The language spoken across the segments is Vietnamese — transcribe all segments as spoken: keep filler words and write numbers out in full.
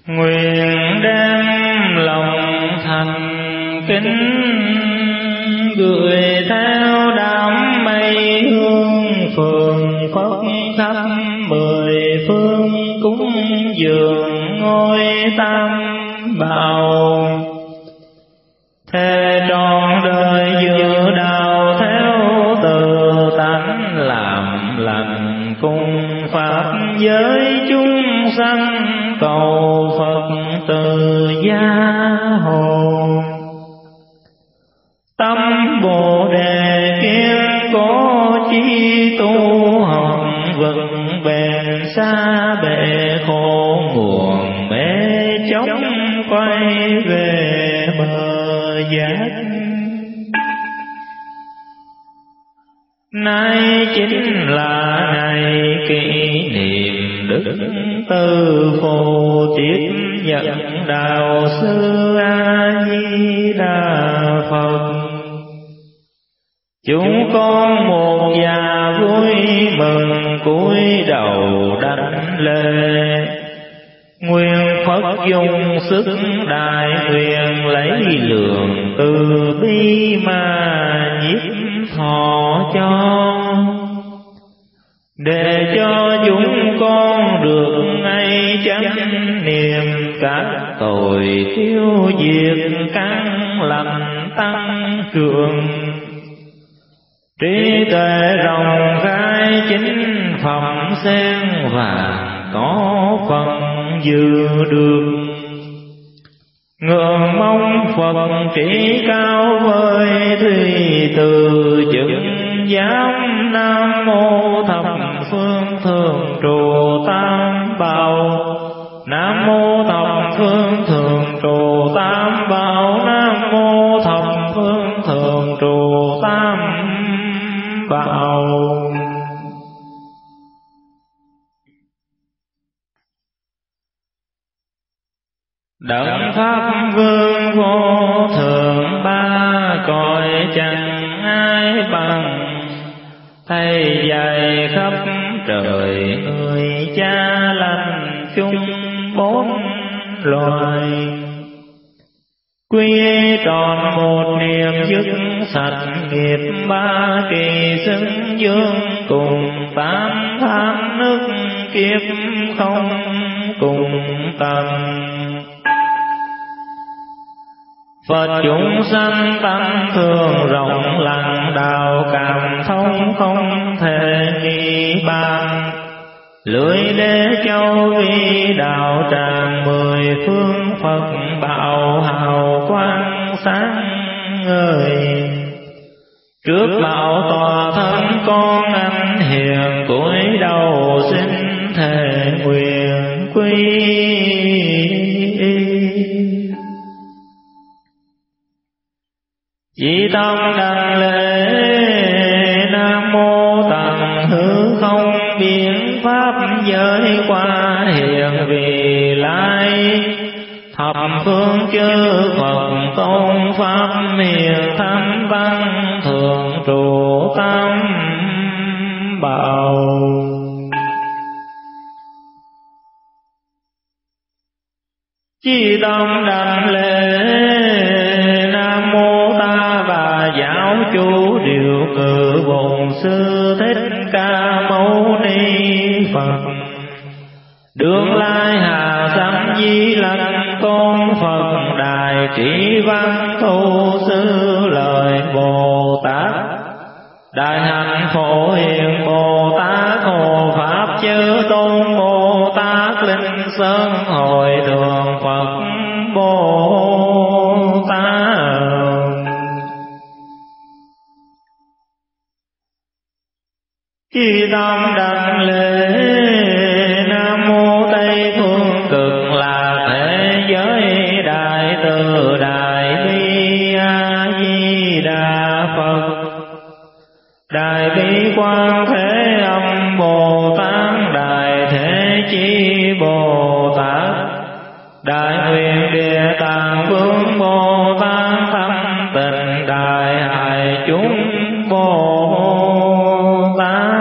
Nguyện đem lòng thành kính gửi theo đám mây hương phường phất khắp mười phương, cúng dường ngôi tam bảo. Thế trọn đời giữ đạo theo từ tánh, làm lành cùng pháp giới chúng sanh, cầu Phật từ gia hộ. Tâm Bồ Đề kiên cố chi tu học, vững bền xa bể khổ nguồn, bể chóng quay về bờ giác. Nay chính là ngày kỷ niệm đức Từ Phụ tiếp nhận đạo sư A Di Đà Phật. Chúng con một nhà vui mừng cúi đầu đảnh lễ, nguyện Phật dùng sức đại nguyện lấy lượng từ bi mà nhiếp thọ cho, để cho chúng con được ngay chánh niệm các tội tiêu diệt, căn lành tăng trưởng, trí tuệ rộng khai chính phẩm sen vàng có phần dự được. Ngưỡng mong Phật trí cao với thủy từ chứng giám. Nam mô thập phương thường trụ tam bảo. Nam mô thập phương thường trụ tam bảo. Nam mô thập phương thường trụ tam bảo. Đấng pháp vương vô thượng, ba cõi chẳng ai bằng. Thầy dạy khắp trời người, cha lành chung bốn loài. Quy tròn một niệm dứt sạch nghiệp, ba kỳ xưng dương cùng tám tham nước kiếp không cùng tầm. Phật chúng sanh tăng thường rộng lặng, đạo cảm thông không thể nghi bàn. Lưỡi đế châu vi đạo tràng mười phương, Phật bảo hào quang sáng ngời. Trước bảo tòa thân con anh hiền, cúi đầu xin thề nguyện quy. Chỉ tâm đảnh lễ Nam mô tận hư không, biến pháp giới qua hiện vì lai. Thập phương chư Phật tôn pháp miền, thánh văn thường trụ tam bảo. Chỉ tâm đảnh lễ Nam mô Ta Bà giáo chủ điều cử Bổn Sư Thích Ca Mâu Ni Phật. Đương lai hà sanh Di Lặc Tôn Phật, Đại Trí Văn Thu Sư Lời Bồ Tát. Đại hạnh Phổ Hiền Bồ Tát, Hộ Pháp Chư Tôn Bồ Tát, Linh Sơn Hội Thượng Phật Bồ Tát. Chi tâm đảnh lễ Nam mô Tây Phương Cực Lạc Thế Giới Đại Từ Đại Bi A Di Đà Phật. Đại Bi Quang Thế Âm Bồ Tát, Đại Thế Chí Bồ Tát, Đại Nguyện Địa Tạng Vương Bồ Tát, Thanh Tịnh Đại Hải chúng Bồ Tát.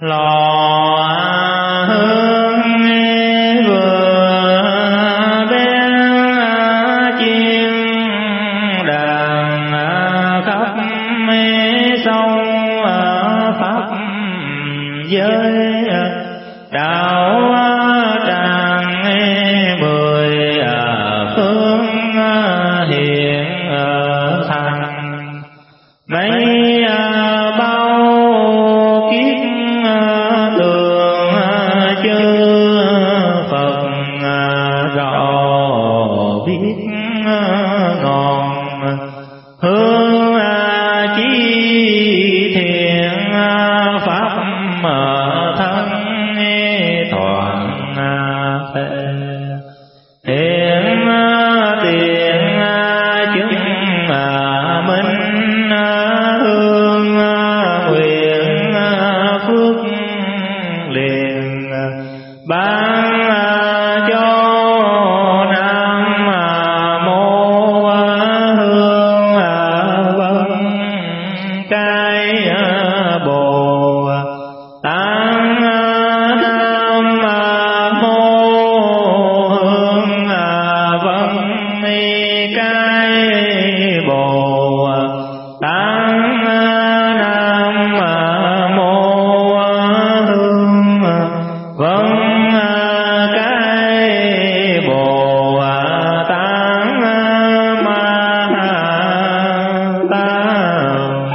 lò hương vừa bé chim đàn khắp sông pháp giới đạo tràng mười phương hiện thành mấy bao kiếp tường chư Phật rõ biết ngọn hương chí thiện pháp thân toàn thể hiện tiền chứng minh hương nguyện phước liền ban cho nam mô hương vân cái bồ tát nam mô hương vân cái bồ tát nam mô hương vân cái bồ tát ma tát.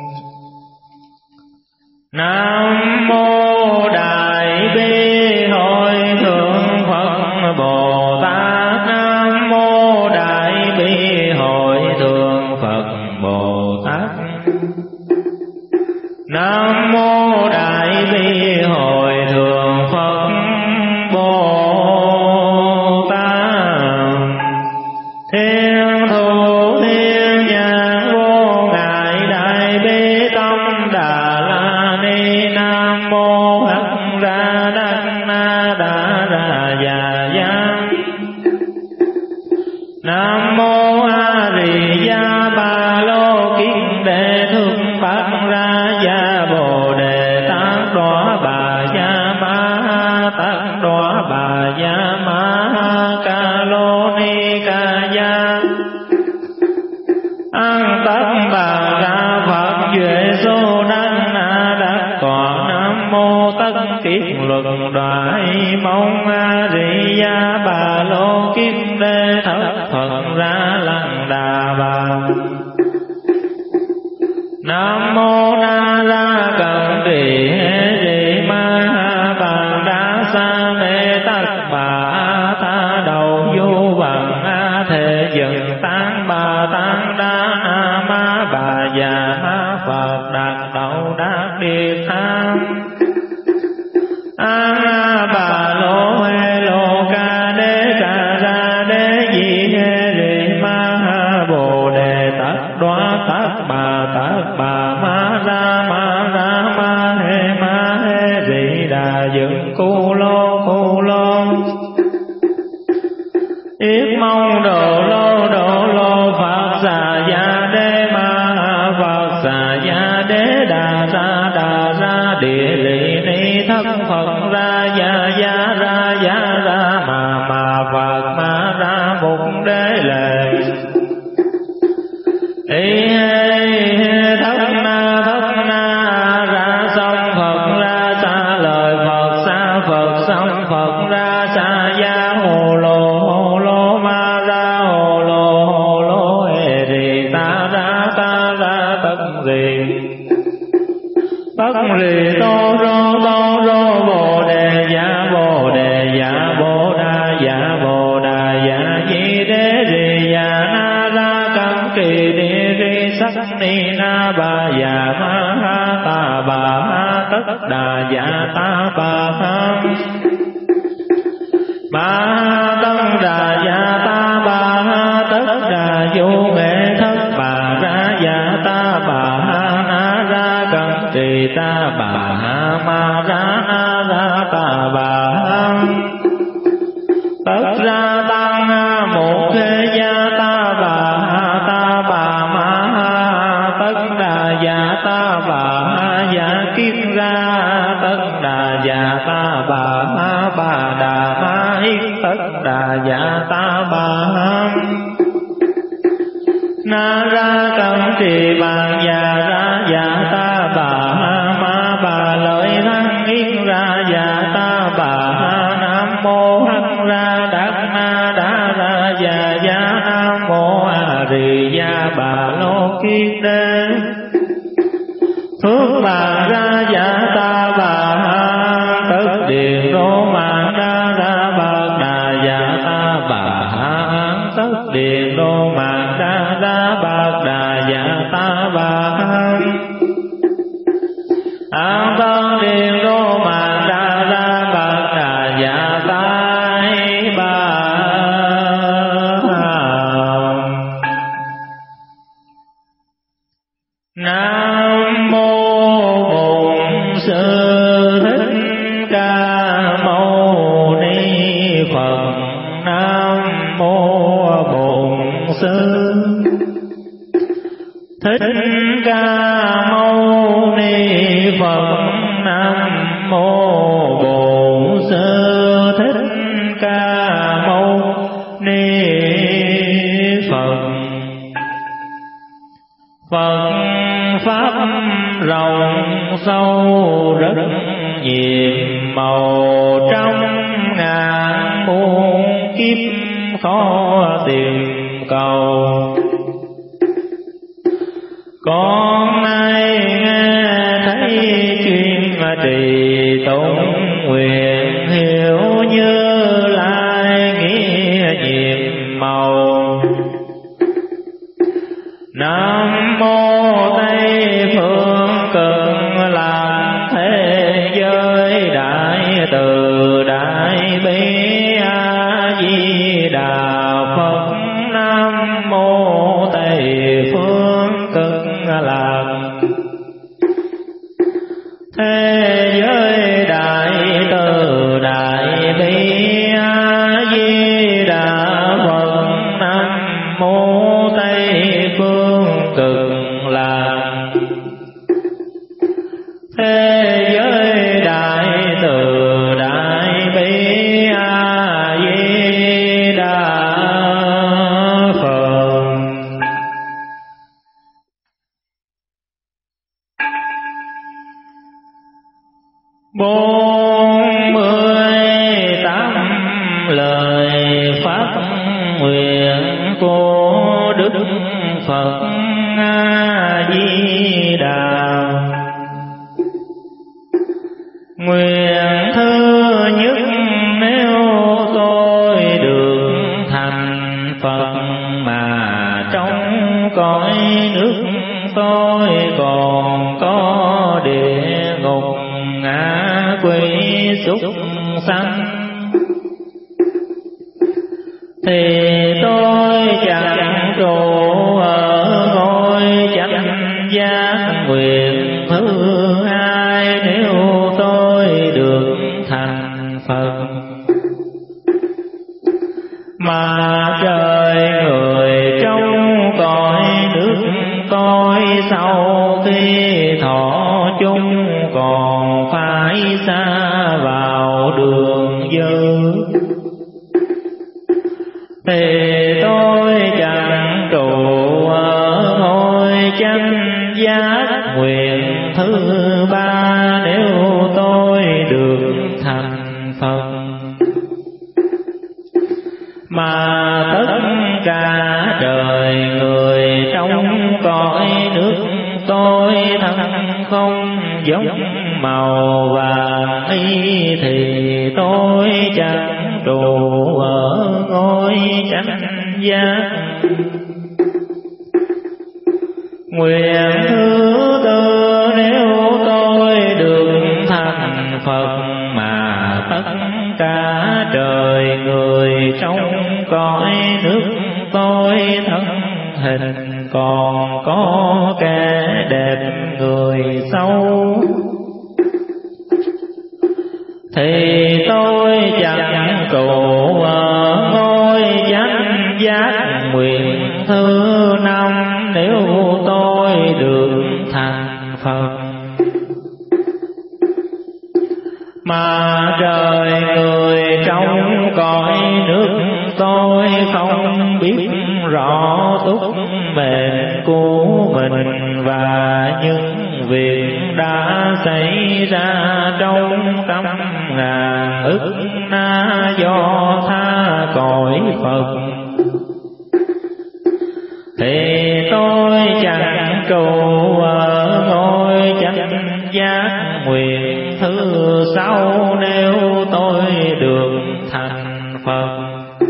Nam mô Đại Bi Hội Thượng Phật Bồ Tát. Nam mô Đại Bi Hội Thượng Phật Bồ Tát. Nam mô Đại Bi Hội Thượng Phật Bồ Tát. Thiên thủ thiên nhãn vô ngại đại bi tâm đà la ni. Nam mô hắc ra đắc na đà ra già giang. Nam mô a di đà ba lô kiết đề thượng bát ra gia bồ đề tát đọa bà gia ma tát đọa bà gia ma ca lô ni ca gia an tất bà ra Phật duệ số đăng na đắc tọa. Nam mô tất kiết luật đoại mong a di đà bà lô kiết đề thất Phật ra lăng đà bà. Nam mô na ra cận trì hê di ma bàn đa sa mê tất bà tha đầu du bằng a thể dần tán bà tán đa na ma bà già ma Phật đạt đậu đạt địa tham. A bà lô hê lô ca đế ca ra đế di hê ri ma bồ đề tát đoá tát bà tát bà ma ra ma ra ma hê ma hê ri đà dựng cu lô cu lô. Yết mong đồ lô đồ lô Phật xà gia đế ma Phật xà gia đế đà ra đà ra địa lị ni thất Phật ra gia gia ra gia ra mà mà Phật ma ra mục đế lệ. Ý hê thất na thất na ra sông Phật ra xa lời Phật xa Phật sông Phật ra xa gia hồ lô hồ lô ma ra hồ lô hồ lô hê rì ta ra ta ra tất rì tất rì tô rô tô rô bồ đề dạ bồ đề dạ bồ đà dạ bồ đà dạ di đế rì dạ na ra cam kỳ đi ri sắc ni na ba dạ ma ha ta bà ha tất đà dạ ta bà ha ba tất đà dạ ta bà ha tất đà vô nghệ thất bà ra dạ ta bà ha na ra cam kỳ ta bà ha ma ra na ra ta bà ha tất ra tăng một thế gia ta bà ha ta bà ma ha tất đà dạ ta bà ha dạ kiết ra tất đà dạ ta bà na ra cẩm trì bàn già ra dạ ta bà ma bà lợi thắng yên ra dạ ta bà nam mô hắc ra đắc na đa ra dạ dạ nam mô a di đà bà lô kiết đế phước bà ra dạ ta bà tất điện đô mạng đa ra bạc đà dạ ta bà tất điện đô mạng đa ra bạc đà dạ ta bà an tân điện đô mạng đa ra bạc đà dạ ta bà nam mô bổn sư thích ca mâu ni phật nam mô bổn sư thích ca mâu ni phật nam mô bổn sư thích ca mâu ni phật. Phật pháp rộng sâu rất nhiệm màu, trong ngàn muôn kiếp khó tìm cầu. Con nay nghe thấy chuyên trì tụng nguyện, hiểu Như Lai nghĩa nhiệm màu. Nam mô Tây phương cực lạc thế giới đại từ đại bi a di đà Phật. Nam mô Tây phương cực lạc thế giới đại từ đại bi a di đà Phật. Nam mô Tây phương cực lạc thế giới đại từ đại bi a di đà Phật. Bốn mươi tám lời phát nguyện của Đức Phật A Di Đà. Nguyện thứ nhất, nếu tôi được thành Phật mà trong cõi nước tôi còn có địa ngục ngạ quỷ súc sanh, thì tôi chẳng trụ ở ngôi chánh giác. Nguyện thứ hai, nếu tôi được thành Phật mà trời người trong cõi nước tôi sau khi thọ chung còn phải xa vào đường dơ, thì tôi chẳng trụ ở ngôi chánh giác. Nguyện thứ ba, nếu tôi được thành Phật mà tất cả đời người trong cõi nước tôi thân không giống màu vàng y, thì tôi chẳng trụ ở ngôi chánh giác. Nguyện thứ tư, nếu tôi được thành Phật mà tất cả trời người trong cõi nước tôi thân hình còn có kẻ đẹp người xấu, thì tôi chẳng trụ ở ngôi chánh giác. Nguyện thứ năm, nếu tôi được thành Phật mà trời người trong cõi nước mệnh của mình và những việc đã xảy ra trong trăm ngàn ức na do tha cõi Phật, thì tôi chẳng trụ ở ngôi chánh giác nguyện thứ sáu nếu tôi được thành Phật.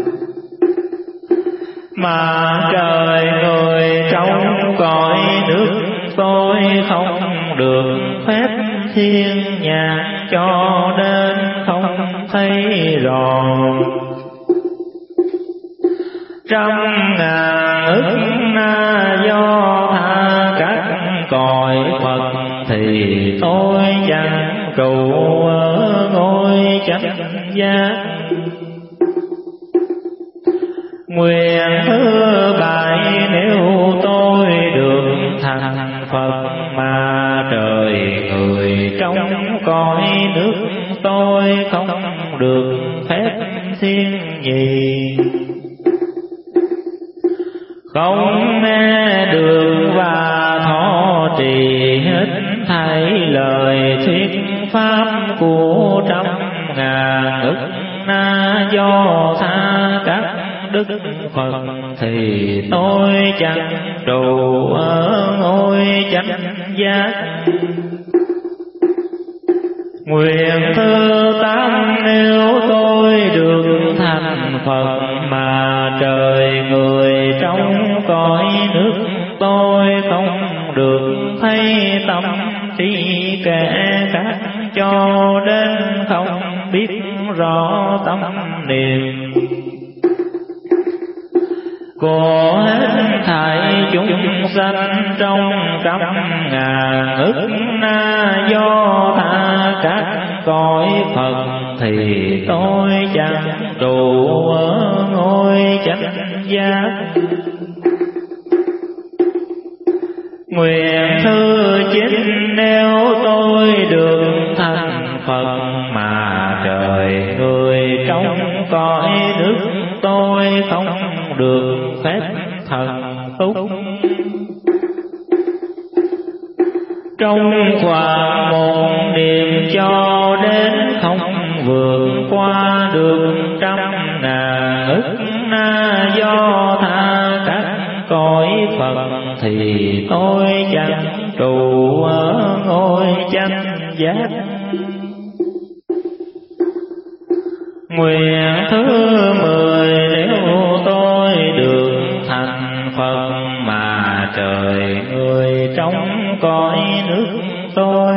Mà trời người trong cõi nước tôi không được phép thiên nhãn, cho nên không thấy rõ trăm ngàn ức na do tha các cõi Phật, thì tôi chẳng trụ ở ngôi chánh giác. Nguyện thứ bảy nếu tôi được thành Phật, mà trời người trong cõi nước tôi không được phép thiên nhì, không nghe được và thọ trì hết thảy lời thuyết pháp của trăm ngàn ức na do tha các đức Phật, thì tôi chẳng trụ ở ngôi chánh giác. Nguyện thứ tám nếu tôi được thành Phật, mà trời người trong cõi nước tôi không được thấy tâm trí kẻ khác, cho đến không biết rõ tâm niệm của hết thảy chúng sanh trong trăm ngàn ức na do tha các cõi Phật, thì tôi chẳng trụ ở ngôi chánh giác. Nguyện thứ chín nếu tôi được thành Phật, mà trời người trong cõi nước tôi không được phép thần túc, trong khoảng một niệm cho đến không vượt qua được trăm ngàn ức na do tha các cõi Phật, thì tôi chẳng trụ ở ngôi chánh giác. Nguyện thứ mười nếu tôi được thành Phật, mà trời người trong cõi nước tôi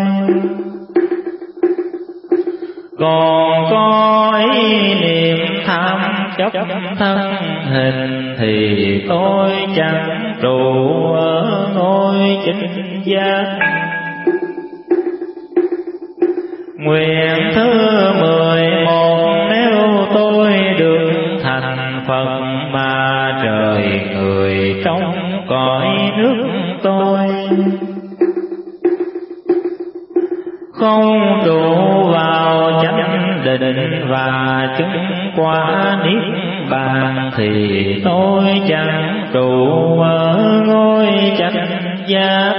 còn có ý niệm tham chấp thân hình, thì tôi chẳng trụ ở ngôi chánh giác. Nguyện thứ mười một nếu tôi được thành Phật, mà trời người trong cõi nước tôi không đủ vào chánh định và chứng quả niết bàn, thì tôi chẳng trụ ở ngôi chánh giác.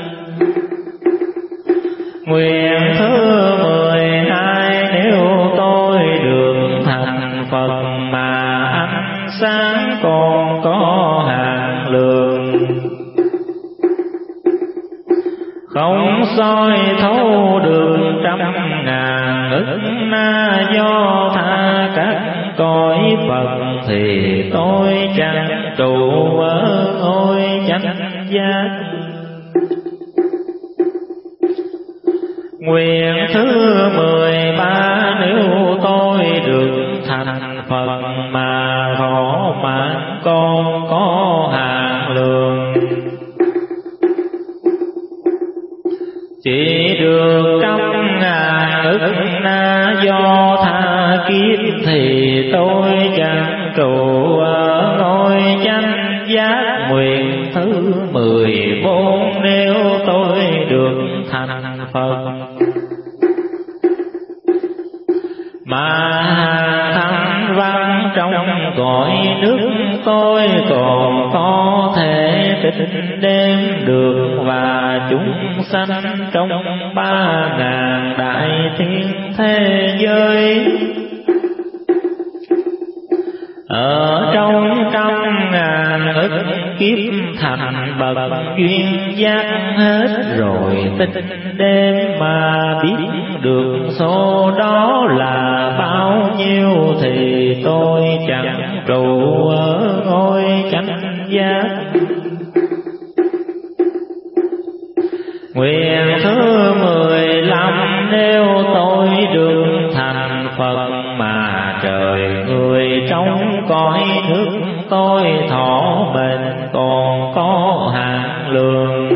Nguyện thứ mười hai nếu tôi được thành Phật, mà ánh sáng còn có hạn lượng, không soi thấu được trăm ngàn ức na do tha các cõi Phật, thì tôi chẳng trụ ở ngôi chánh giác. Nguyện thứ mười ba nếu tôi được thành Phật, mà thọ mạng con có hạn lượng, chỉ được trăm ngàn ức na do tha kiếp, thì tôi chẳng trụ ở ngôi chánh giác. Nguyện thứ mười bốn nếu tôi được thành Phật, mà thanh văn trong cõi cõi nước tôi còn có thể tính đếm được, và chúng sanh trong ba ngàn đại thiên thế giới. Ở trong trăm ngàn ức kiếp thành bậc duyên giác hết rồi tích đêm, mà biết được số đó là bao nhiêu thì tôi chẳng trụ ở ngôi chánh giác. Nguyện thứ mười lăm, nếu tôi được thành Phật mà trời người trong cõi nước tôi thọ mệnh còn có hạn lượng,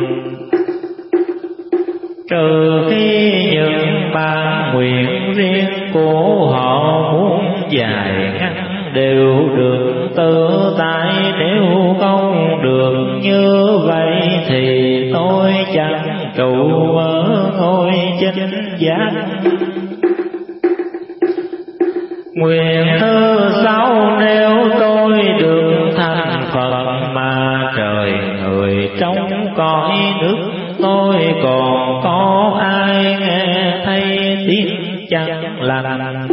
trừ khi những bản nguyện riêng của họ muốn dài ngắn đều được tự tại. Nếu không được như vậy thì tôi chẳng trụ ở ngôi chánh giác. Nguyện thứ sáu, nếu tôi được thành Phật mà trời người trong cõi nước tôi còn có ai nghe thấy tiếng chẳng lành,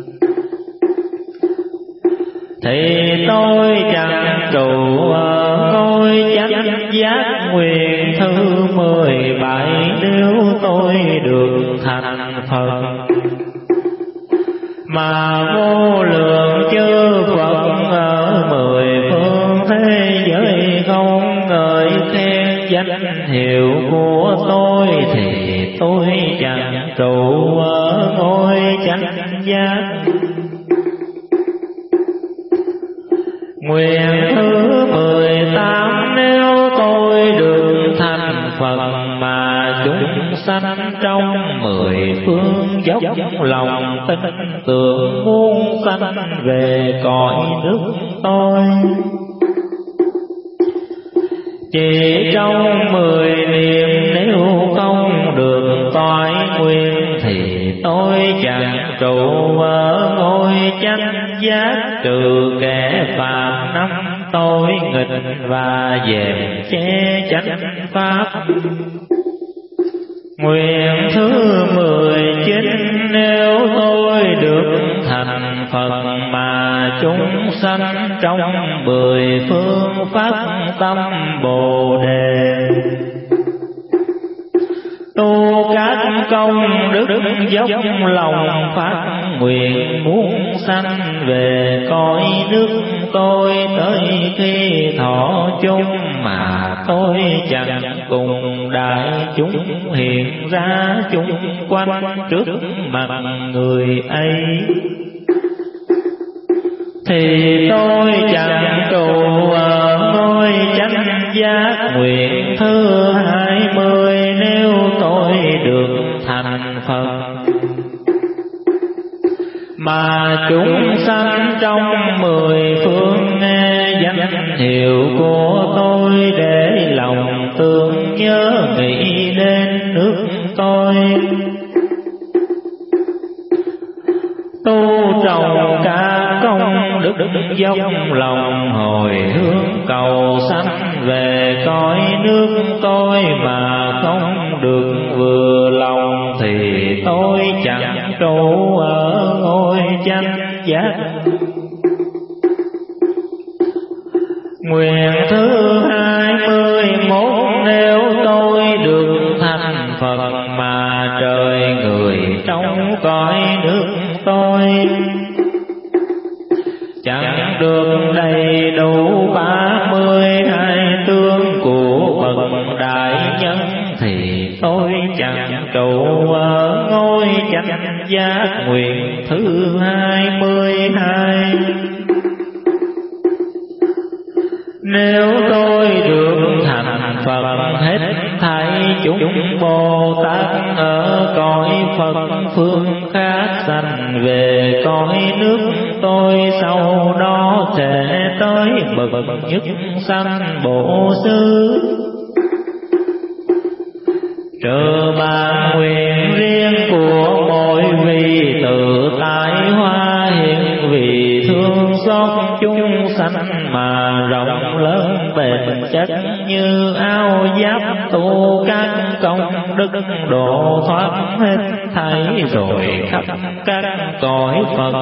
thì tôi chẳng trụ ở ngôi chánh giác. Nguyện thứ mười bảy, nếu tôi được thành Phật mà vô lượng chư Phật ở mười phương thế giới không ngợi khen danh hiệu của tôi, thì tôi chẳng trụ ở ngôi chánh giác. Nguyện thứ mười tám, nếu tôi được thành Phật mà chúng sanh trong mười phương dốc lòng tin tưởng muốn sanh về cõi nước tôi, chỉ trong mười niệm nếu không được toại nguyện thì tôi chẳng trụ ở ngôi chánh giác, trừ kẻ phạm năm tôi nghịch và dèm che chánh pháp. Nguyện thứ mười chín, nếu tôi được thành Phật mà chúng sanh trong mười phương phát tâm Bồ Đề, tu các công đức dốc lòng phát nguyện muốn sanh về cõi nước tôi, tới khi thọ chung mà tôi chẳng cùng đại chúng hiện ra chung quanh trước mặt người ấy, thì tôi chẳng trụ ở ngôi chánh giác. Nguyện thứ hai mươi, nếu tôi được thành Phật mà chúng sanh trong mười phương nghe danh hiệu của tôi, để lòng tương nhớ nghĩ đến nước tôi, tu trồng cả công đức dốc lòng hồi hướng cầu sanh về cõi nước tôi, mà không được vừa lòng thì tôi chẳng trụ ở ngôi chánh giác. Nguyện thứ hai mươi mốt, nếu tôi được thành Phật mà trời người trong cõi nước tôi chẳng được đầy đủ ba mươi hai tướng của bậc đại nhân, thì tôi chẳng trụ ở ngôi chánh giác. Nguyện thứ hai mươi hai, nếu tôi được thành Phật hết thảy chúng Bồ Tát ở cõi Phật phương khác sanh về cõi nước tôi, sau đó sẽ tới bậc nhất sanh Bổ Sư, trừ bản nguyện riêng của mỗi vị tự tại hoa hiện vì thương xót chúng chất như áo giáp tu các công đức độ thoát hết thảy rồi khắp các cõi Phật.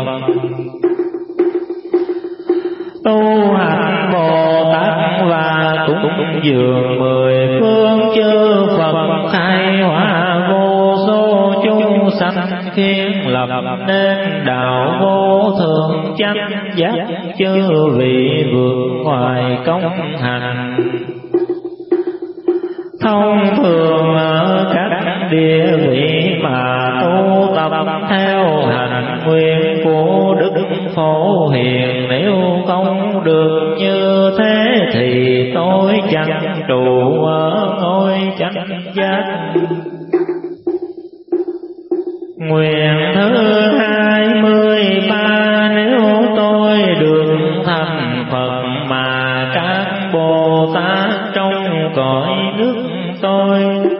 Tu hành Bồ Tát và cúng dường mười phương chư Phật, khai hóa vô số chúng sanh, khiến lập nên đạo vô thượng chánh giác, chư vị vượt ngoài công hành. Thông thường ở các địa vị mà tu tập theo hành nguyện của Đức Phổ Hiền, nếu không được như thế thì tôi chẳng trụ ở ngôi chánh giác. Nguyện thứ hai mươi ba, nếu tôi được thành Phật mà các Bồ Tát trong cõi nước tôi,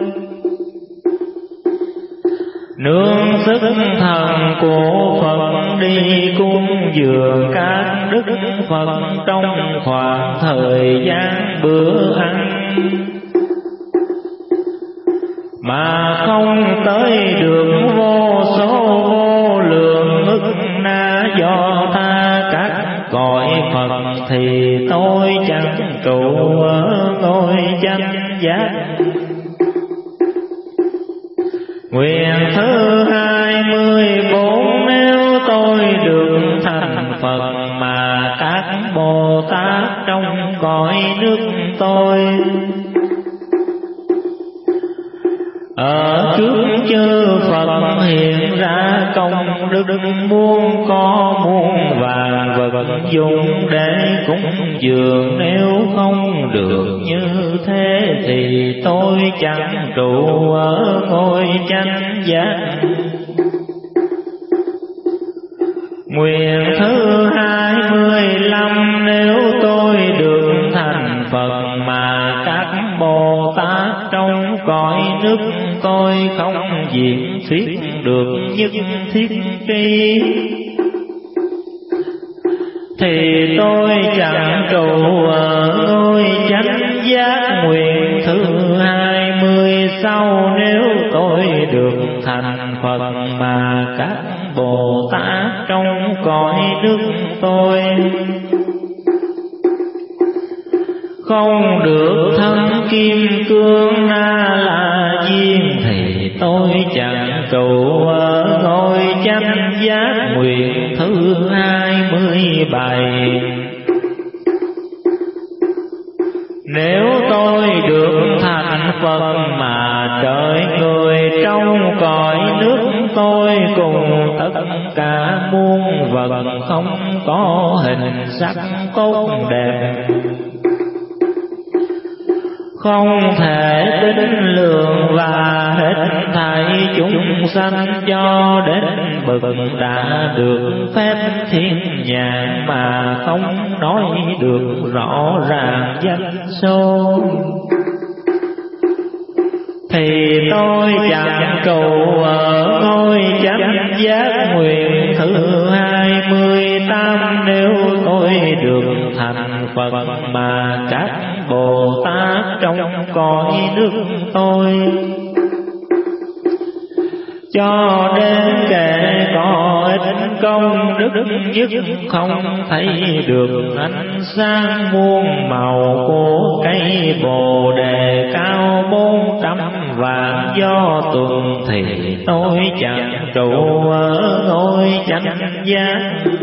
nương sức thần của Phật đi cúng dường các đức Phật trong khoảng thời gian bữa ăn, mà không tới được vô số vô lượng ức na do tha các cõi Phật, thì tôi chẳng trụ ở ngôi chánh giác. Nguyện thứ hai mươi bốn, nếu tôi được thành Phật mà các Bồ Tát trong cõi nước tôi, ở trước chư Phật hiện ra công đức, muôn có muôn vàng vật dụng để cúng dường, nếu không được như thế thì tôi chẳng trụ ở ngôi chánh giác. Nguyện thứ hai mươi lăm, nếu tôi được thành Phật mà các Bồ Tát trong cõi nước tôi không diễn thuyết được nhất thiết tri, thì tôi chẳng trụ ở ngôi chánh giác. Nguyện thứ hai mươi sáu, nếu tôi được thành Phật mà các Bồ Tát trong cõi nước tôi không được thân kim cương na la diên, thì tôi chẳng trụ ở ngôi chánh giác. Nguyện thứ hai mươi bảy, nếu tôi được thành Phật mà trời người trong cõi nước tôi cùng tất cả muôn vật không có hình sắc tốt đẹp, không thể tính lượng, và hết thảy chúng sanh cho đến bậc đã được phép thiên nhãn mà không nói được rõ ràng danh số, thì tôi chẳng trụ ở ngôi chánh giác. Nguyện thứ hai mươi tám, nếu tôi được thành Phật mà các Bồ Tát trong cõi nước tôi, cho đến kẻ có ích công đức nhất không thấy được ánh sáng muôn màu của cây bồ đề cao bốn trăm vạn do tuần, thì tôi chẳng trụ ở ngôi chánh giác.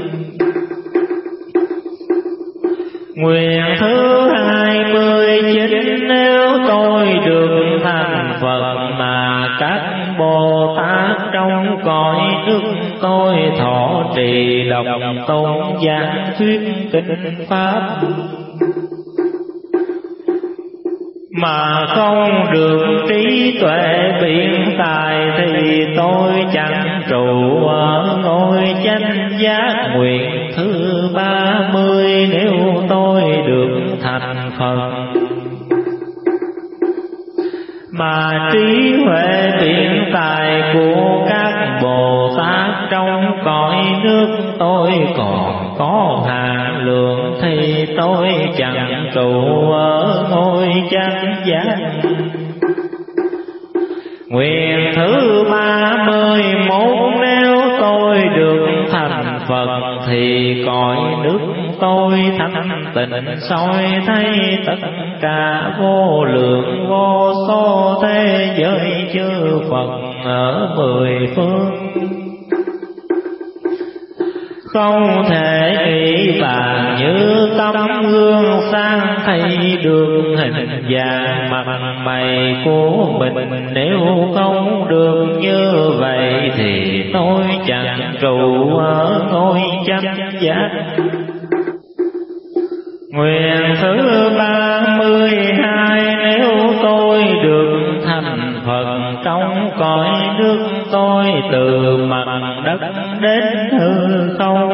Nguyện thứ hai mươi chín, nếu tôi được thành Phật mà các Bồ Tát trong cõi nước tôi thọ trì đọc tôn giảng thuyết kinh pháp, mà không được trí tuệ biện tài, thì tôi chẳng trụ ở ngôi chánh giác. Nguyện thứ ba mươi, nếu tôi được thành Phật mà trí huệ biện tài của các Bồ Tát trong cõi nước tôi còn có hạn lượng, thì tôi chẳng trụ ở ngôi chánh giác. Nguyện thứ ba mươi mốt, nếu tôi được thành Phật thì cõi nước tôi thanh tịnh soi thấy tất cả vô lượng vô số thế giới chư Phật ở mười phương. Không thể nghĩ bàn như tấm gương sáng thấy được hình dạng mặt mày của mình. Nếu không được như vậy thì tôi chẳng trụ ở ngôi chánh giác. Nguyện thứ ba mươi hai, nếu tôi được thành Phật trong cõi nước tôi, từ mặt đất đến hư không,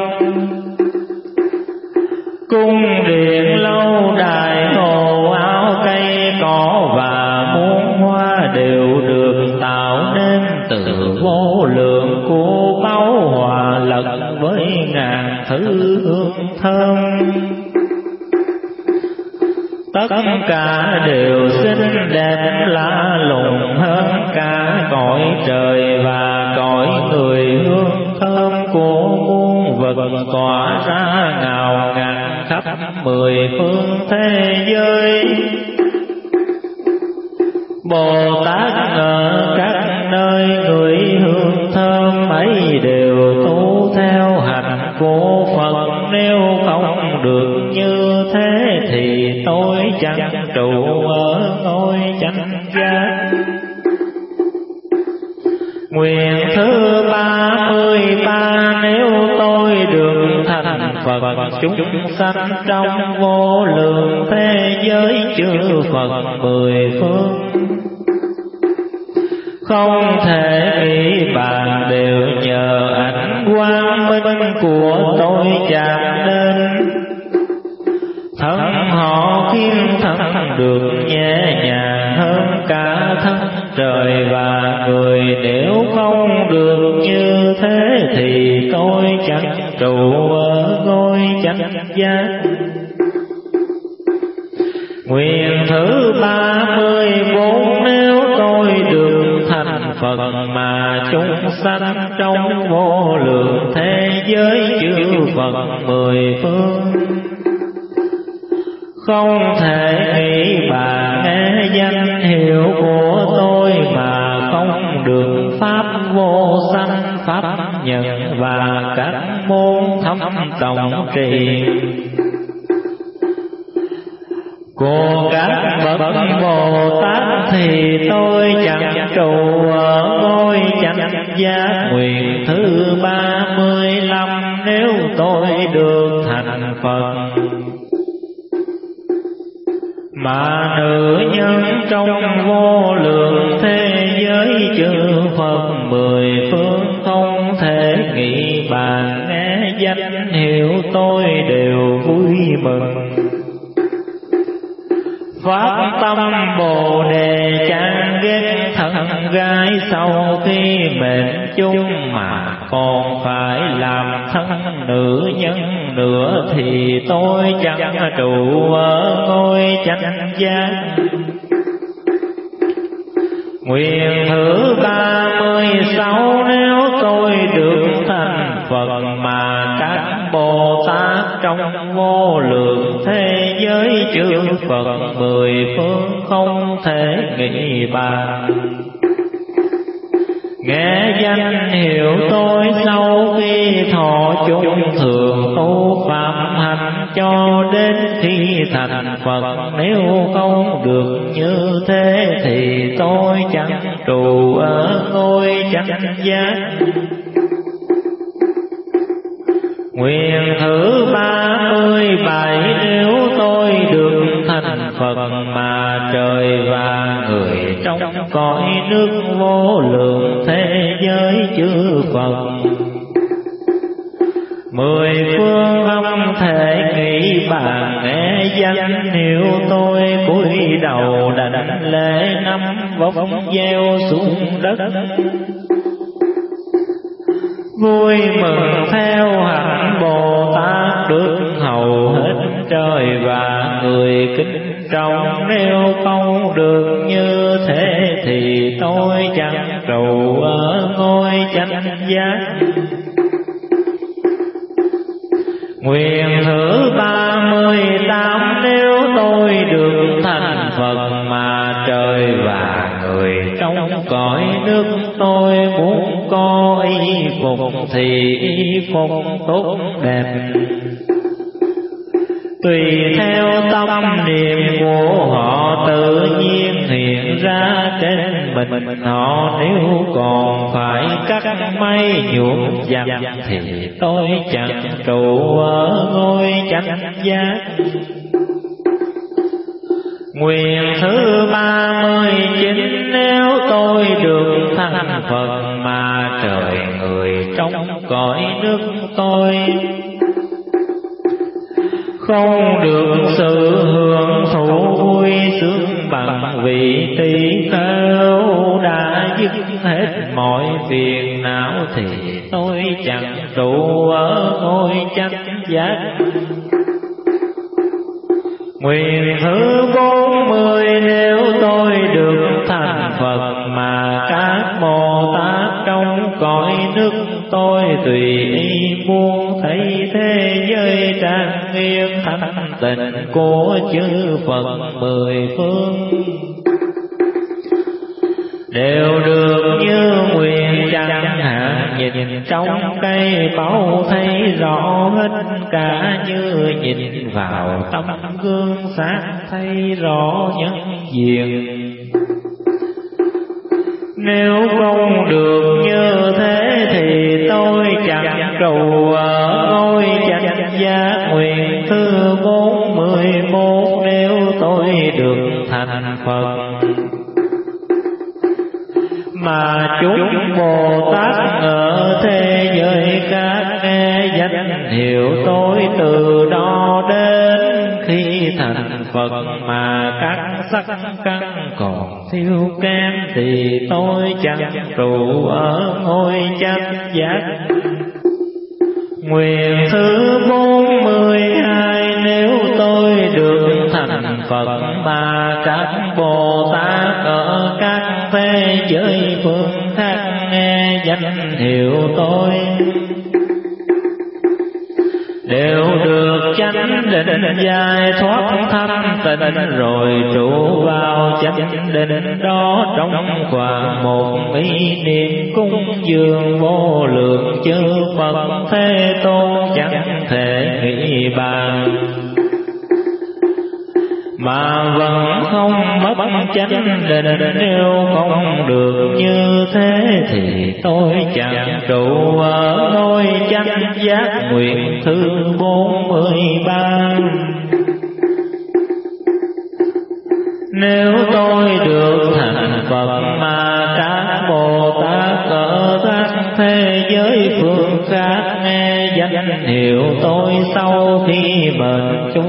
cung điện lâu đài hồ áo cây cỏ và muôn hoa đều được tạo nên từ vô lượng của báu hòa lẫn với ngàn thứ hương thơm. Tất cả đều xinh đẹp lạ lùng hơn cả cõi trời và cõi người. Hương thơm của muôn vật tỏa ra ngào ngạt khắp mười phương thế giới. Bồ Tát ở các nơi ngửi hương thơm ấy đều tu theo hạnh của Phật. Nếu không được như thế thì tôi chẳng trụ ở ngôi chánh giác. Nguyện thứ ba mươi ba, nếu tôi được thành Phật chúng sanh trong vô lượng thế giới chư Phật mười phương, không thể nghĩ bàn đều nhờ ánh quang minh của tôi chạm đến. Thân họ khiến thân được nhẹ nhàng hơn cả thân trời và người. Nếu không được như thế thì tôi chẳng trụ ở ngôi chánh giác. Nguyện thứ ba mươi bốn, nếu tôi được thành Phật mà chúng sanh trong vô lượng thế giới chư Phật mười phương, không thể nghĩ bà nghe danh hiệu của tôi mà không được pháp vô sanh, pháp nhận và các môn thâm tổng trì của các bậc Bồ Tát thì tôi chẳng trụ ở ngôi chánh giác. Nguyện thứ ba mươi lăm, nếu tôi được thành Phật mà nữ nhân trong vô lượng thế giới chư Phật mười phương, không thể nghĩ bàn nghe danh hiệu tôi đều vui mừng. Phát tâm Bồ Đề chán ghét thân gái sau khi mệnh chung mà còn phải làm thân nữ nhân nữa thì tôi chẳng trụ ở ngôi chánh giác. Nguyện thứ ba mươi sáu, nếu tôi được thành Phật mà các Bồ Tát trong vô lượng thế giới chư Phật mười phương, không thể nghĩ bàn nghe danh hiệu tôi sau khi thọ chung thường tu phạm hành cho đến khi thành Phật. Nếu không được như thế thì tôi chẳng trụ ở ngôi chánh giác. Nguyện thứ ba mươi bảy, nếu tôi được thành Phật mà trời và người trong cõi nước vô lượng thế giới chư Phật mười phương, không thể nghĩ bàn nghe danh hiệu tôi cúi đầu đảnh lễ năm vóc gieo xuống đất. Vui mừng theo hạnh Bồ Tát được hầu hết trời và người kính trọng. Nếu không được như thế thì tôi chẳng trụ ở ngôi chánh giác. Nguyện thứ ba mươi tám, nếu tôi được thành Phật mà trời và người trong cõi nước tôi muốn có y phục thì y phục tốt đẹp, tùy theo tâm niệm của họ tự nhiên hiện ra trên mình họ. Nếu còn phải cắt may nhuộm dặm thì tôi chẳng trụ ở ngôi chánh giác. Nguyện thứ ba mươi chín, nếu tôi được thành Phật mà trời người trong cõi nước tôi không được sự hưởng thụ vui sướng bằng vị tỳ kheo đã dứt hết mọi phiền não thì tôi chẳng trụ ở ngôi chánh giác. Nguyện thứ bốn mươi, nếu tôi được thành Phật mà các Bồ Tát trong cõi nước tôi tùy ý muốn thấy thế giới trang nghiêm thanh tịnh của chư Phật mười phương, đều được như nguyện chẳng hạn. Nhìn trong cây báu thấy rõ hết cả, như nhìn vào tấm gương sáng thấy rõ nhân duyên. Nếu không được như thế thì tôi chẳng trụ ở ngôi chánh giác. Nguyện thứ bốn mươi mốt, nếu tôi được thành Phật mà chúng Bồ Tát ở thế giới khác nghe danh hiệu tôi từ đó đến khi thành Phật mà các sắc căn còn thiếu kém thì tôi chẳng trụ ở ngôi chánh giác. Nguyện thứ bốn mươi hai, nếu tôi được thành Phật mà các Bồ Tát ở các thế giới phương khác nghe danh hiệu tôi đều được chánh định giải thoát thanh tịnh, rồi trụ vào chánh định đó trong khoảng một ý niệm cúng dường vô lượng chư Phật Thế Tôn chẳng thể nghĩ bàn. Mà vẫn không mất chánh định, nếu không được như thế thì tôi chẳng trụ ở ngôi chánh giác. Nguyện thứ bốn mươi ba, nếu tôi được thành Phật mà các Bồ Tát ở các thế giới phương khác nghe danh hiệu tôi sau khi mệnh chúng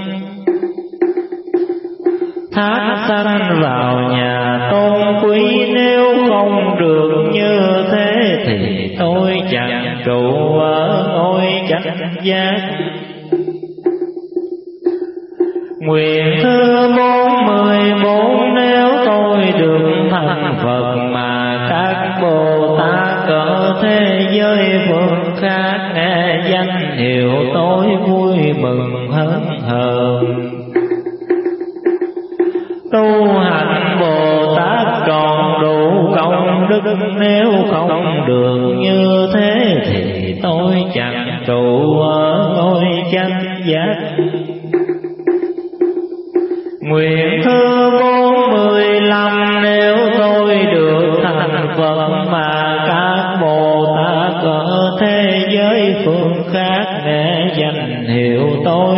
thác sanh vào nhà tôn quý. Nếu không được như thế thì tôi chẳng trụ ở ngôi chánh giác. Nguyện thứ bốn mươi bốn, nếu tôi được thành Phật mà các Bồ Tát ở thế giới phương khác nghe danh hiệu tôi vui mừng hớn hở, tu hành Bồ Tát tròn đủ công đức. Nếu không được như thế thì tôi chẳng trụ ở ngôi chánh giác. Nguyện thứ bốn mươi lăm, nếu tôi được thành Phật mà các Bồ Tát ở thế giới phương khác nghe danh hiệu tôi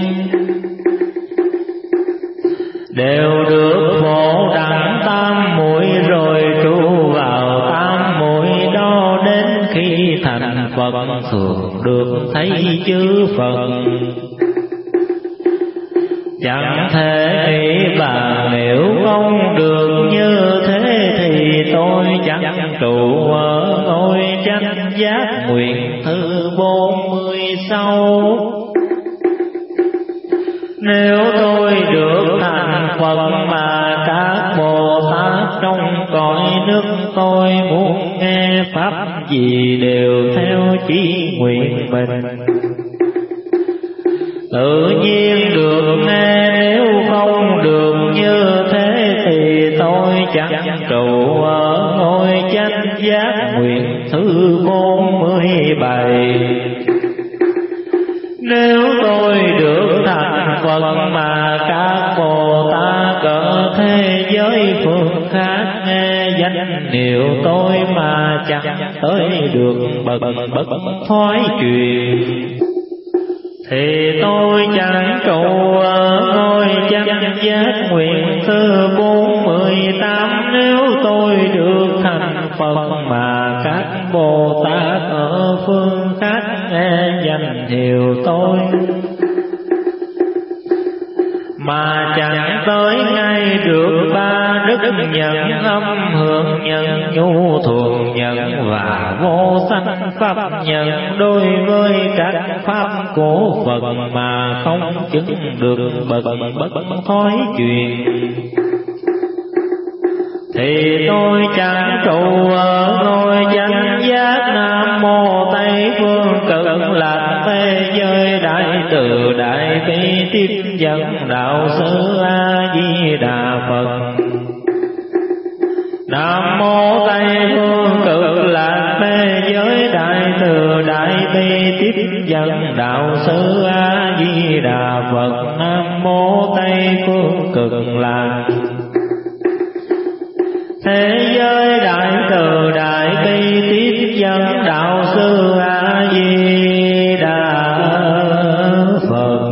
đều được phổ đẳng tam muội, rồi trụ vào tam muội đó đến khi thành Phật thường được thấy chư Phật. Chẳng thể nghĩ bàn, nếu không được như thế thì tôi chẳng trụ ở ngôi chánh giác. Nguyện thứ bốn mươi sáu, cõi nước tôi, muốn nghe pháp gì đều theo chí nguyện mình. Tự nhiên được nghe, nếu không được như thế thì tôi chẳng trụ ở ngôi chánh giác nguyện thứ bốn mươi bảy. Nếu tôi được thành Phật mà các Bồ Tát cỡ thế giới phương khác nghe danh hiệu tôi mà chẳng tới được bậc bất thoái truyền, thì tôi chẳng trụ ở ngôi chánh giác nguyện thứ bốn mươi tám. Nếu tôi được thành Phật mà các Bồ Tát ở phương khác nghe danh hiệu tôi mà chẳng tới ngay được ba đức nhận, âm hưởng nhận, nhu thuận nhận và vô sanh pháp nhận. Đối với các pháp của Phật mà không chứng được bậc bất thoái truyền, thì tôi chẳng trụ ở ngôi chánh giác. Nam mô Tây phương Cực Lạc thế giới đại từ đại bi tiếp dẫn đạo sư A Di Đà Phật. Nam mô Tây phương Cực Lạc thế giới đại từ đại bi tiếp dẫn đạo sư A Di Đà Phật. Nam mô Tây phương Cực Lạc thế giới đại từ đại bi tiếp dẫn đạo sư A Di Đà Phật.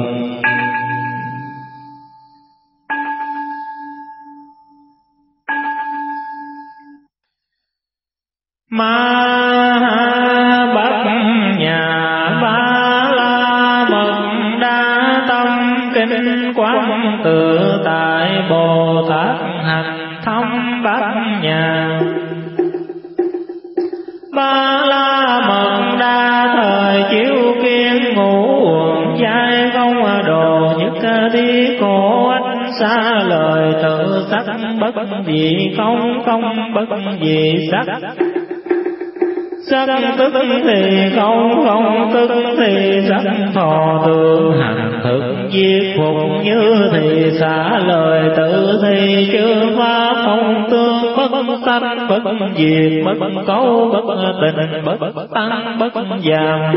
Ma Bát Nhà Ba La Mật Đa Tâm Kinh Quán Tự Tại Bồ Tát hành thâm Bát Nhà. Ba La Mật Đa thời chiếu kiến ngũ uẩn giai không đồ nhất thi khổ ánh xa lời tự sắc bất dị không không bất dị sắc. Sắc tức thì không không tức thì sắc thọ tương hành thực diệt phục như thì xả lời tự thì chư pháp không tương bất sanh bất diệt bất cấu bất tình bất tăng bất giảm.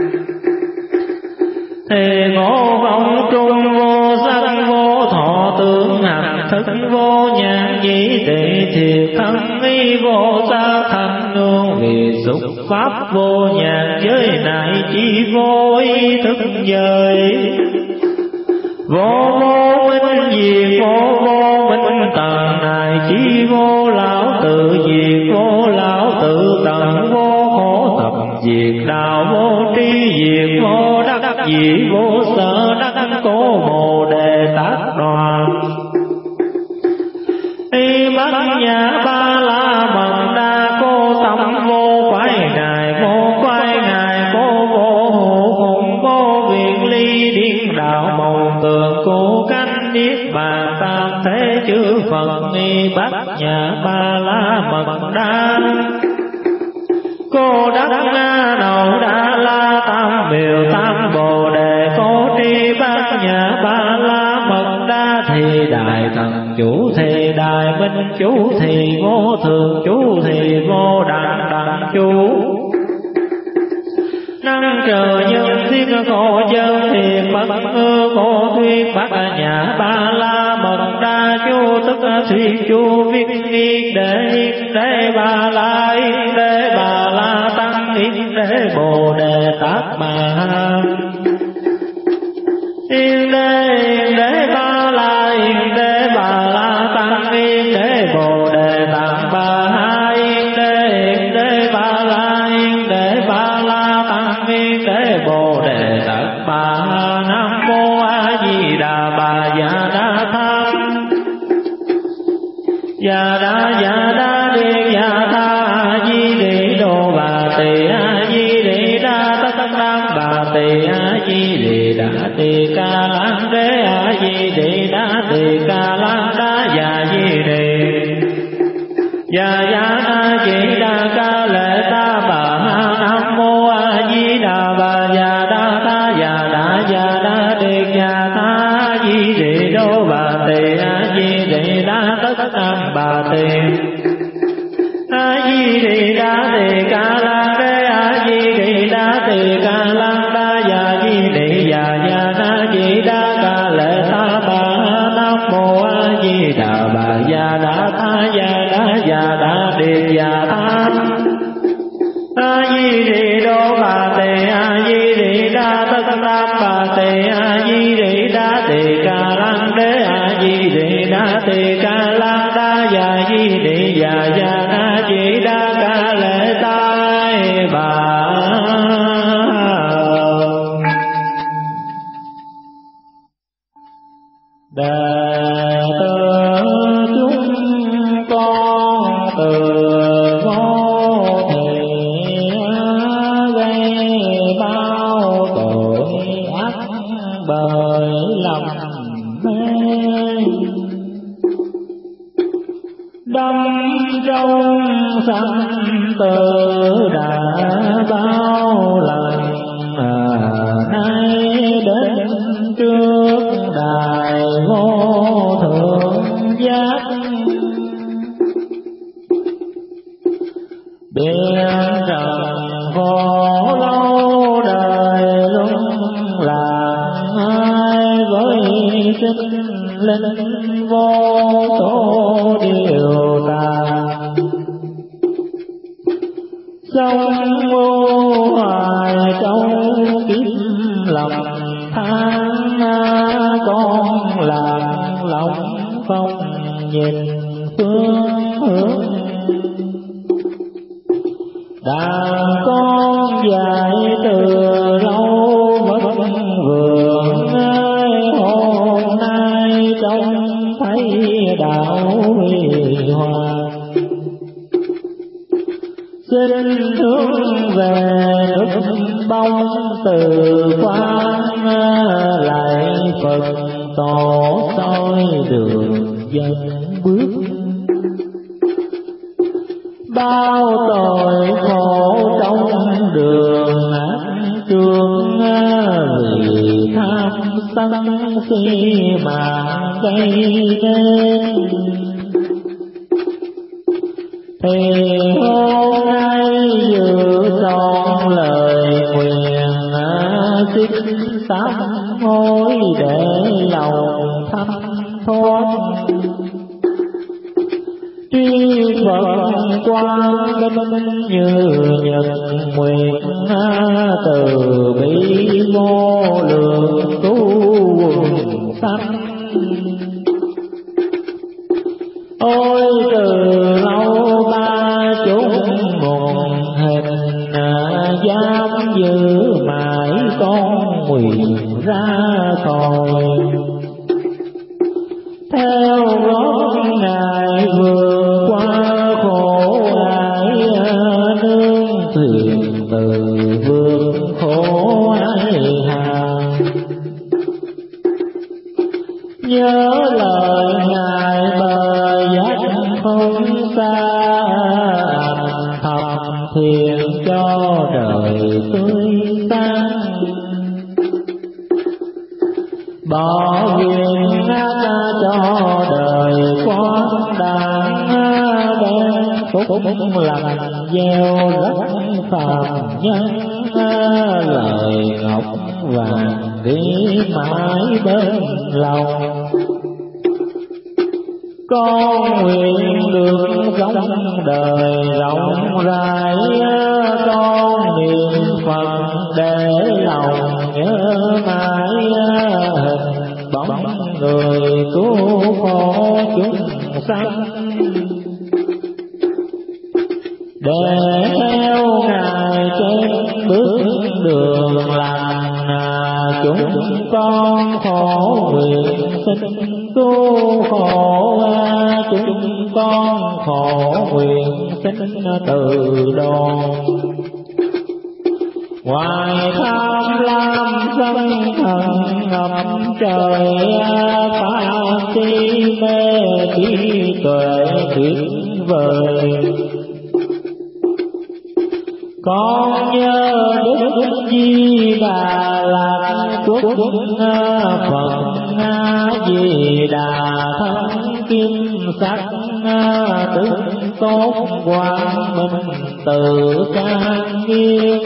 Thì ngộ vọng trung vô sắc vô thọ tương hành thức vô nhãn nhĩ tỳ thiệt thân ý vô xa thành nương vì xúc pháp vô nhãn giới này chỉ vô ý thức giới. Vô vô minh diệt vô vô minh tầng này chỉ vô lão tự diệt vô lão tự tầng vô khổ tập diệt đạo vô tri diệt vô đắc diệt vô sở đắc cố bồ đề tát đoàn. Y Bát Nhã Ba La Mật Đa cô tâm vô quái ngài vô quái ngài cô vô hộ cùng vô viện ly điên đạo màu tường cô canh niết bàn tam thế chư Phật. Y Bát Nhã Ba La Mật Đa cô đắc na đầu đa la tam miều tam bồ đề cô tri. Bát Nhã Ba La Mật Đa thì đại thần chủ thì đại minh chủ thì vô thường chủ thì vô đẳng đẳng chủ. Năng trời nhân thiên khổ chân thì bất ư khổ thuyết. Bát Nhã Ba La Mật Đa chu tức thuyết chu viết yên đế yên đế ba la yên đế ba la tăng yên đế bồ đề tát ma. Yên đế yên đế ba la yên đế ba la tăng yên đế bồ đề tát ba ha. Yên đế yên đế ba la yên đế ba la tăng yên đế bồ đề tát ba ha. Nam mô A Di Đà Bà Già Đa Tham Già Đa Già Đa Đi Già Tha A Di Đi Đô Bà Tỳ A Di Đi Đa Tất Đăng Bà Tỳ A Di Đi Đa Tỳ Ca Lan Đế A Di Đi Đa Tỳ Ca Lan Đa Già Di Đi Dạ dạ na chỉ đa ca lệ ta bà nam mô a di đà bà dạ đa ta dạ đa dạ đa đề dạ ta di đề đô bà tề a di đề đa tất nam bà tề a di đề đa tề ca la đê a di đề đa tề ca la đa dạ di đề dạ dạ na di đa ca lệ ta bà nam mô a di đà bà dạ đa ta dạ đa dạ đa đề dạ ta a di đề đô bà tề a di đề đa tất nam bà tề a di đề đa tề ca lăng đế a di đề đa tề ca lăng đa dạ di đề dạ dạ na di đa ca lệ tai bà. Đệ tử chúng con từ vô thị gây bao tội ác bởi lòng mê, đâm trong sanh tử đã bao lần, nay đến trước đài vô thượng giác, biết rằng khổ lâu đời luôn làm ai với sinh linh vô số điều tà, sống vô hoài trong kiếp lòng than, con lạc lòng không nhìn phương hướng. Đàn con dạy từ lâu mất vườn, hôm nay trông thấy đạo huy hoàng, xin thương về nước bóng từ quan, lại Phật tổ soi đường dân bước. Bao tội khổ trong đường ác trường, vì tham sân si mà gây nên, thì hôm nay dự trọn lời nguyện, xin sám hối để lòng thâm thoát. Tri Phật quang minh như nhật nguyện, từ bi vô lượng cứu quần sanh. Ôi từ lâu ta chúng nguồn hình, giam giữ mãi con nguyện ra khỏi. Theo gót Ngài vượt qua khổ ải, nương thuyền từ vượt khổ ải hàng. Nhớ lời Ngài bờ giác không xa, thầm thiền cho đời tươi sáng. Bỏ quyền ác cho đời quán đàng, đem phúc lành gieo rất phàm nhân. Lời ngọc vàng ghi mãi bên lòng, con nguyện được sống đời rộng rãi. Con niệm Phật để lòng nhớ mãi, hình bóng người cứu khổ chúng sanh. Để theo Ngài trên bước đường lành, chúng con khổ nguyện xin cứu khổ. Chúng con khổ nguyện xin từ độ, ngoài tham lam sân hận ngập trời. Phá si mê trí tuệ thuyết vời. Con nhớ Đức Di Đà Lạc quốc Phật Di Đà thân kim sắc tướng tốt quang minh tự trang nghiêm.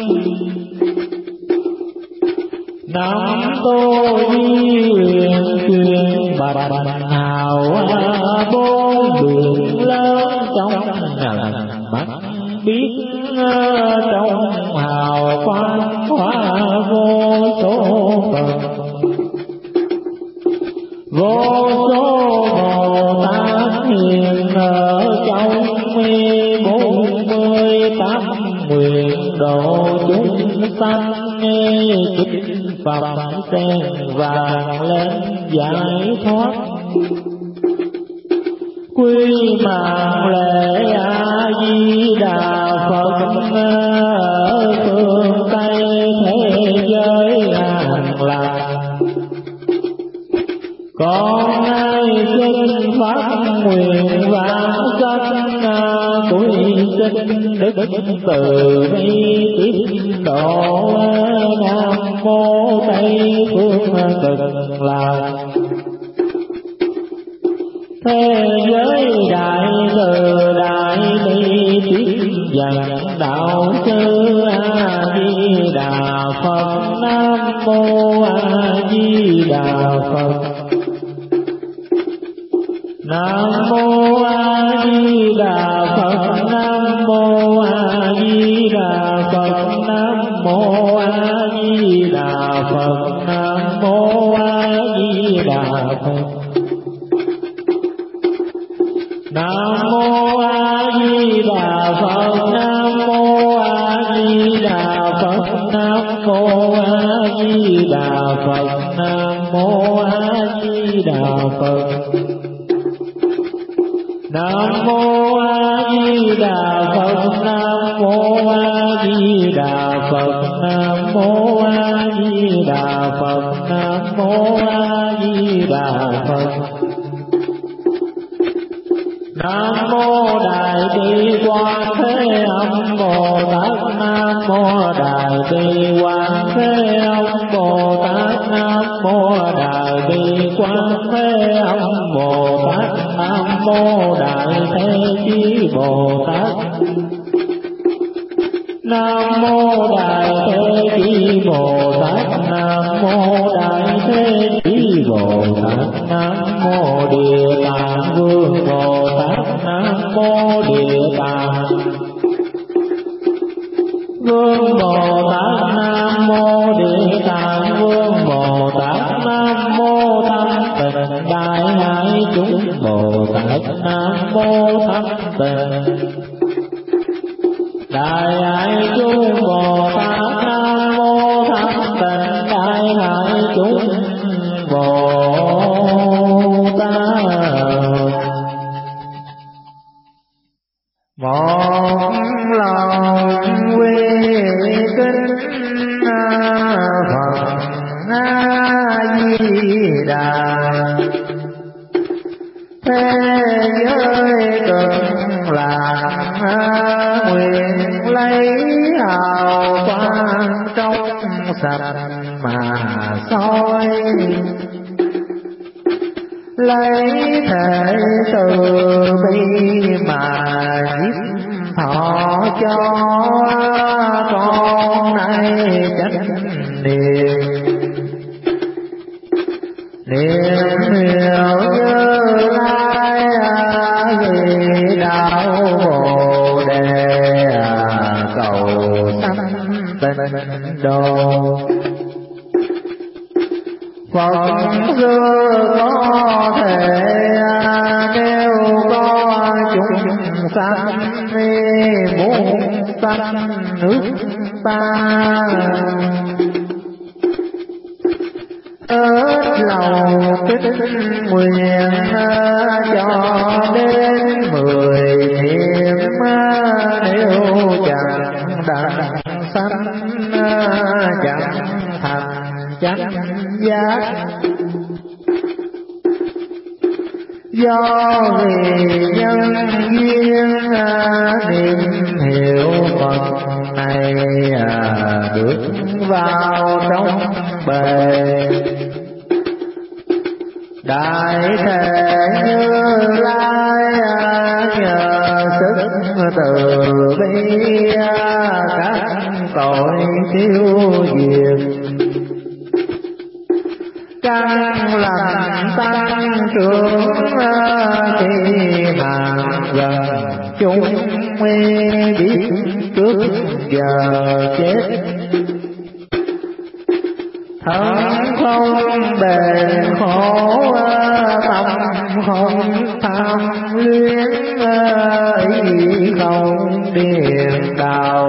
Năm tô di huyền truyền bạch hào bốn biển lớn trong ngần mắt biết trong hào quang hóa vô số phần. Vô số Bồ Tát hiền ở trong bốn mươi tám nguyện độ chúng sanh chích Phật sen vàng lên giải thoát. Quy mạng lễ A Di Đà Phật ở phương Tây thế giới an lạc. Con nay xin phát nguyện vãng sanh cuối sinh đức từ bi tiếp độ Nam mô Tây phương Cực Lạc. Thế giới đại từ đại bi tiếp dẫn đạo sư A Di Đà Phật. Nam mô A Di Đà Phật. Nam mô A Di Đà Phật. Nam mô A Di Đà Phật. Nam mô A Di Đà Phật. Nam mô A Di Đà Phật. Nam mô A Di Đà Phật. Nam mô A Di Đà Phật. Nam mô A Di Đà Phật. Nam mô A Di Đà Phật. Nam mô A Di Đà Phật. Nam mô A Di Đà Phật. Nam mô A Di Đà Phật. Nam mô A Di Đà Phật. Nam mô Đại Bi Quan Thế Âm Bồ Tát. Nam mô Đại Bi Quan Thế Âm Bồ Tát. Nam mô Đại Bi Quan Thế Âm Bồ Tát. Nam mô Đại Thế Chí Bồ Tát. Nam mô Đại Thế Chí Bồ Tát. Nam mô Đại Thế Chí Bồ Tát. Nam mô Địa Tạng Vương Bồ Tát. Nam mô Địa Tạng Vương Bồ Tát. Nam mô Địa Tạng Vương Bồ Tát. Nam mô Thanh Tịnh Đại Hải chúng Bồ Tát. Nam mô Thanh Tịnh Đại Hải chúng Bồ Tát. Nam mô Thanh Tịnh Đại Hải chúng Bồ Tát. Một lòng quy kính Phật A Di Đà. Thế giới cực lạc nguyện lấy hào quang trong sạch mà soi. Lấy thể từ bi mà giúp thọ cho con nay chánh niệm. Niệm hiểu Như Lai vì đạo Bồ Đề cầu sanh tịnh độ. Phật xưa có thể nếu có chúng sanh muốn sanh nước ta. Hết lòng tích nguyện cho đến mười niệm. Nếu chẳng đặng sanh chẳng thành chánh giác. Do vì nhân duyên sức từ bi các tội tiêu diệt, căn lành tăng trưởng khi hàng gần chúng biết trước giờ chết. Thân không bền khổ tâm không tham luyến, ý không điền đầu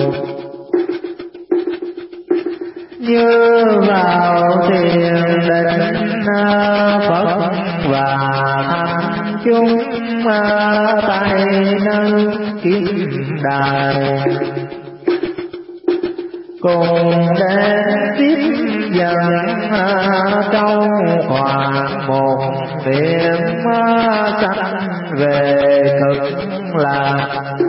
như vào thiền định Phật và tham chúng tay nâng kim đài, cùng đến tiếp dần trong khoảng một niệm sanh về cực lạc.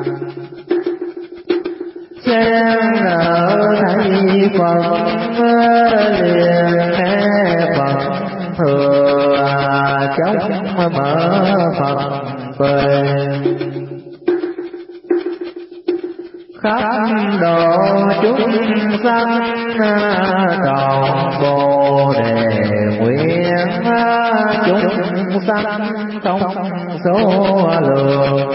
Xem nở thấy Phật liền nghe Phật thừa chóng mở Phật về, khắp độ chúng sanh tròn Bồ Đề nguyện, chúng sanh không số lượng,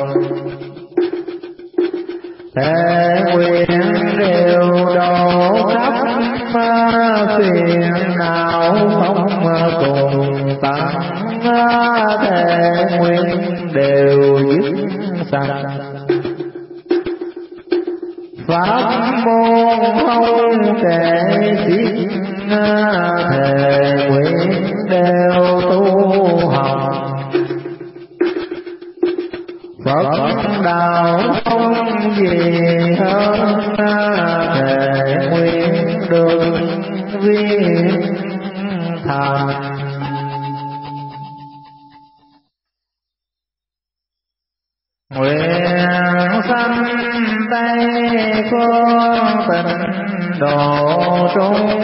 thế nguyện đều độ khắp phiền não không cùng tăng, thế nguyện đều dứt sạch. Pháp môn không kể xiết, thề nguyện đều tu học, Phật đạo không gì hơn, thề nguyện được viên thành. Nguyện sanh Tây phương tịnh độ trung,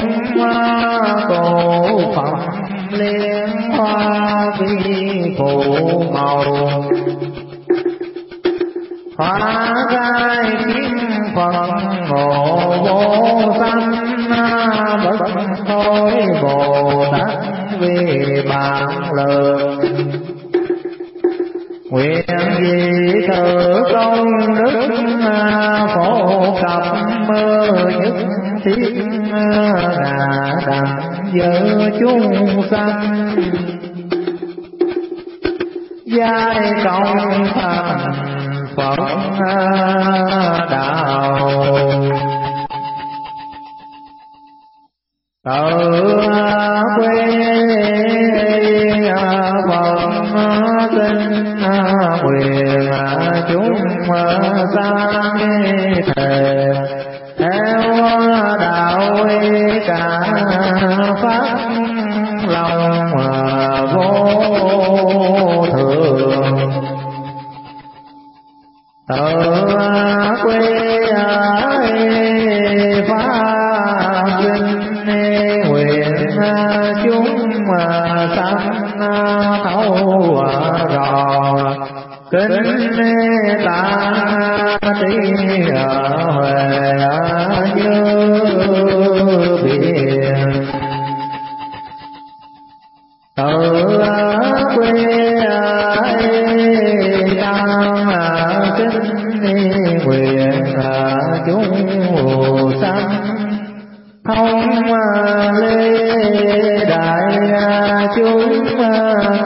tổ phẩm liên hoa vi phù màu, hóa gai kiếm Phật ngộ vô sanh, bất thôi Bồ Tát vì bản lượng. Nguyện gì thử công đức phổ cập mơ nhất thiết, ngã đặng giữa chúng sanh giai công thành Phật đạo. Tự quê Phật tinh nguyện chúng sanh thề, theo đạo cả pháp lòng vô thường. Tự quê pháp tinh nguyện chúng sanh thấu rõ, kính ta tí huệ như biển. Tự quê tăng kính nguyện chúng sanh thông lê đại chúng